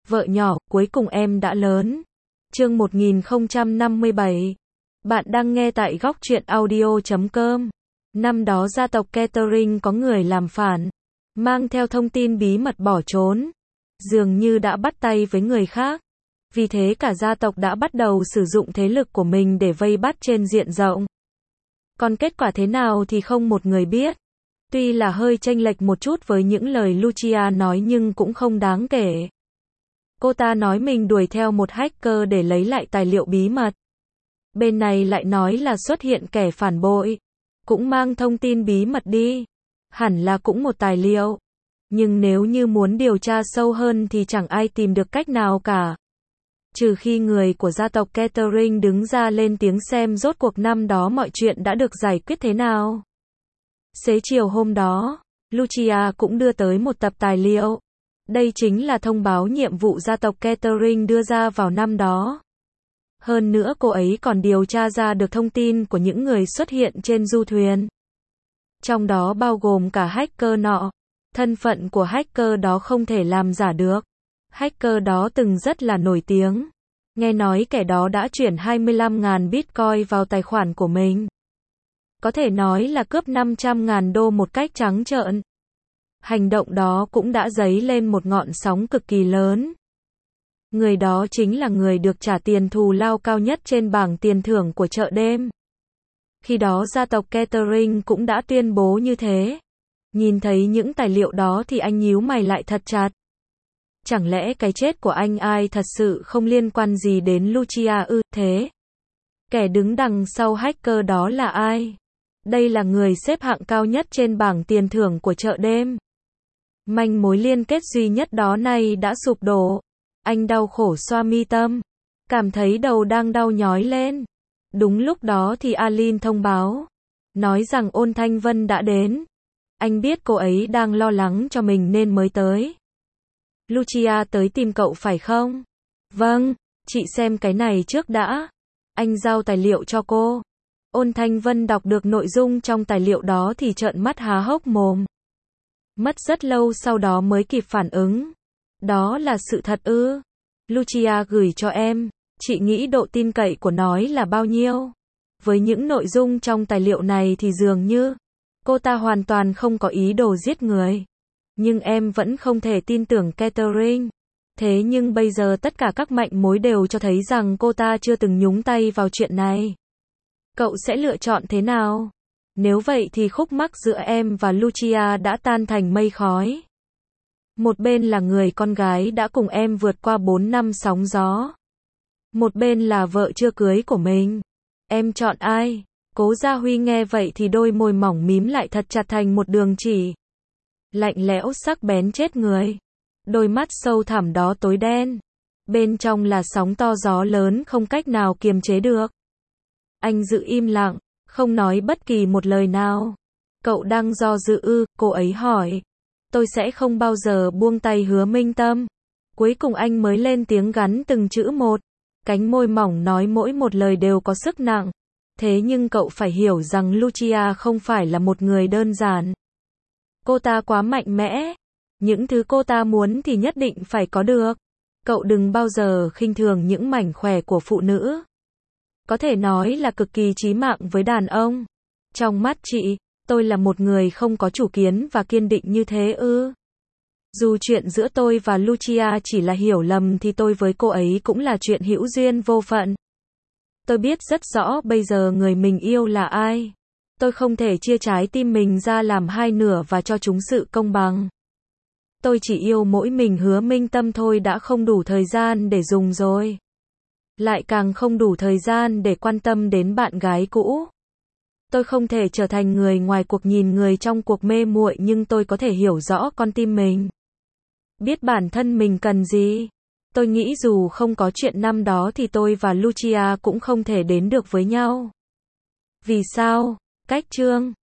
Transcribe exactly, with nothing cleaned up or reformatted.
Vợ nhỏ, cuối cùng em đã lớn. Chương một nghìn không trăm năm mươi bảy. Bạn đang nghe tại góc truyện audio chấm com. Năm đó gia tộc Catering có người làm phản, mang theo thông tin bí mật bỏ trốn, dường như đã bắt tay với người khác. Vì thế cả gia tộc đã bắt đầu sử dụng thế lực của mình để vây bắt trên diện rộng. Còn kết quả thế nào thì không một người biết. Tuy là hơi chênh lệch một chút với những lời Lucia nói nhưng cũng không đáng kể. Cô ta nói mình đuổi theo một hacker để lấy lại tài liệu bí mật. Bên này lại nói là xuất hiện kẻ phản bội, cũng mang thông tin bí mật đi. Hẳn là cũng một tài liệu. Nhưng nếu như muốn điều tra sâu hơn thì chẳng ai tìm được cách nào cả. Trừ khi người của gia tộc Catering đứng ra lên tiếng xem rốt cuộc năm đó mọi chuyện đã được giải quyết thế nào. Xế chiều hôm đó, Lucia cũng đưa tới một tập tài liệu. Đây chính là thông báo nhiệm vụ gia tộc Catering đưa ra vào năm đó. Hơn nữa cô ấy còn điều tra ra được thông tin của những người xuất hiện trên du thuyền. Trong đó bao gồm cả hacker nọ. Thân phận của hacker đó không thể làm giả được. Hacker đó từng rất là nổi tiếng. Nghe nói kẻ đó đã chuyển hai mươi lăm nghìn Bitcoin vào tài khoản của mình. Có thể nói là cướp năm trăm nghìn đô một cách trắng trợn. Hành động đó cũng đã dấy lên một ngọn sóng cực kỳ lớn. Người đó chính là người được trả tiền thù lao cao nhất trên bảng tiền thưởng của chợ đêm. Khi đó gia tộc Catering cũng đã tuyên bố như thế. Nhìn thấy những tài liệu đó thì anh nhíu mày lại thật chặt. Chẳng lẽ cái chết của anh ai thật sự không liên quan gì đến Lucia ư? Thế kẻ đứng đằng sau hacker đó là ai? Đây là người xếp hạng cao nhất trên bảng tiền thưởng của chợ đêm. Manh mối liên kết duy nhất đó nay đã sụp đổ. Anh đau khổ xoa mi tâm, cảm thấy đầu đang đau nhói lên. Đúng lúc đó thì Aline thông báo, nói rằng Ôn Thanh Vân đã đến. Anh biết cô ấy đang lo lắng cho mình nên mới tới. Lucia tới tìm cậu phải không? Vâng, chị xem cái này trước đã. Anh giao tài liệu cho cô. Ôn Thanh Vân đọc được nội dung trong tài liệu đó thì trợn mắt há hốc mồm. Mất rất lâu sau đó mới kịp phản ứng. Đó là sự thật ư? Lucia gửi cho em, chị nghĩ độ tin cậy của nói là bao nhiêu? Với những nội dung trong tài liệu này thì dường như cô ta hoàn toàn không có ý đồ giết người. Nhưng em vẫn không thể tin tưởng Catering. Thế nhưng bây giờ tất cả các manh mối đều cho thấy rằng cô ta chưa từng nhúng tay vào chuyện này. Cậu sẽ lựa chọn thế nào? Nếu vậy thì khúc mắc giữa em và Lucia đã tan thành mây khói. Một bên là người con gái đã cùng em vượt qua bốn năm sóng gió. Một bên là vợ chưa cưới của mình. Em chọn ai? Cố Gia Huy nghe vậy thì đôi môi mỏng mím lại thật chặt thành một đường chỉ. Lạnh lẽo sắc bén chết người. Đôi mắt sâu thẳm đó tối đen. Bên trong là sóng to gió lớn không cách nào kiềm chế được. Anh giữ im lặng, không nói bất kỳ một lời nào. Cậu đang do dự ư? Cô ấy hỏi. Tôi sẽ không bao giờ buông tay Hứa Minh Tâm. Cuối cùng anh mới lên tiếng gắn từng chữ một. Cánh môi mỏng nói mỗi một lời đều có sức nặng. Thế nhưng cậu phải hiểu rằng Lucia không phải là một người đơn giản. Cô ta quá mạnh mẽ. Những thứ cô ta muốn thì nhất định phải có được. Cậu đừng bao giờ khinh thường những mảnh khỏe của phụ nữ. Có thể nói là cực kỳ chí mạng với đàn ông. Trong mắt chị, tôi là một người không có chủ kiến và kiên định như thế ư? Dù chuyện giữa tôi và Lucia chỉ là hiểu lầm thì tôi với cô ấy cũng là chuyện hữu duyên vô phận. Tôi biết rất rõ bây giờ người mình yêu là ai. Tôi không thể chia trái tim mình ra làm hai nửa và cho chúng sự công bằng. Tôi chỉ yêu mỗi mình Hứa Minh Tâm thôi đã không đủ thời gian để dùng rồi. Lại càng không đủ thời gian để quan tâm đến bạn gái cũ. Tôi không thể trở thành người ngoài cuộc nhìn người trong cuộc mê muội nhưng tôi có thể hiểu rõ con tim mình. Biết bản thân mình cần gì. Tôi nghĩ dù không có chuyện năm đó thì tôi và Lucia cũng không thể đến được với nhau. Vì sao? Cách chương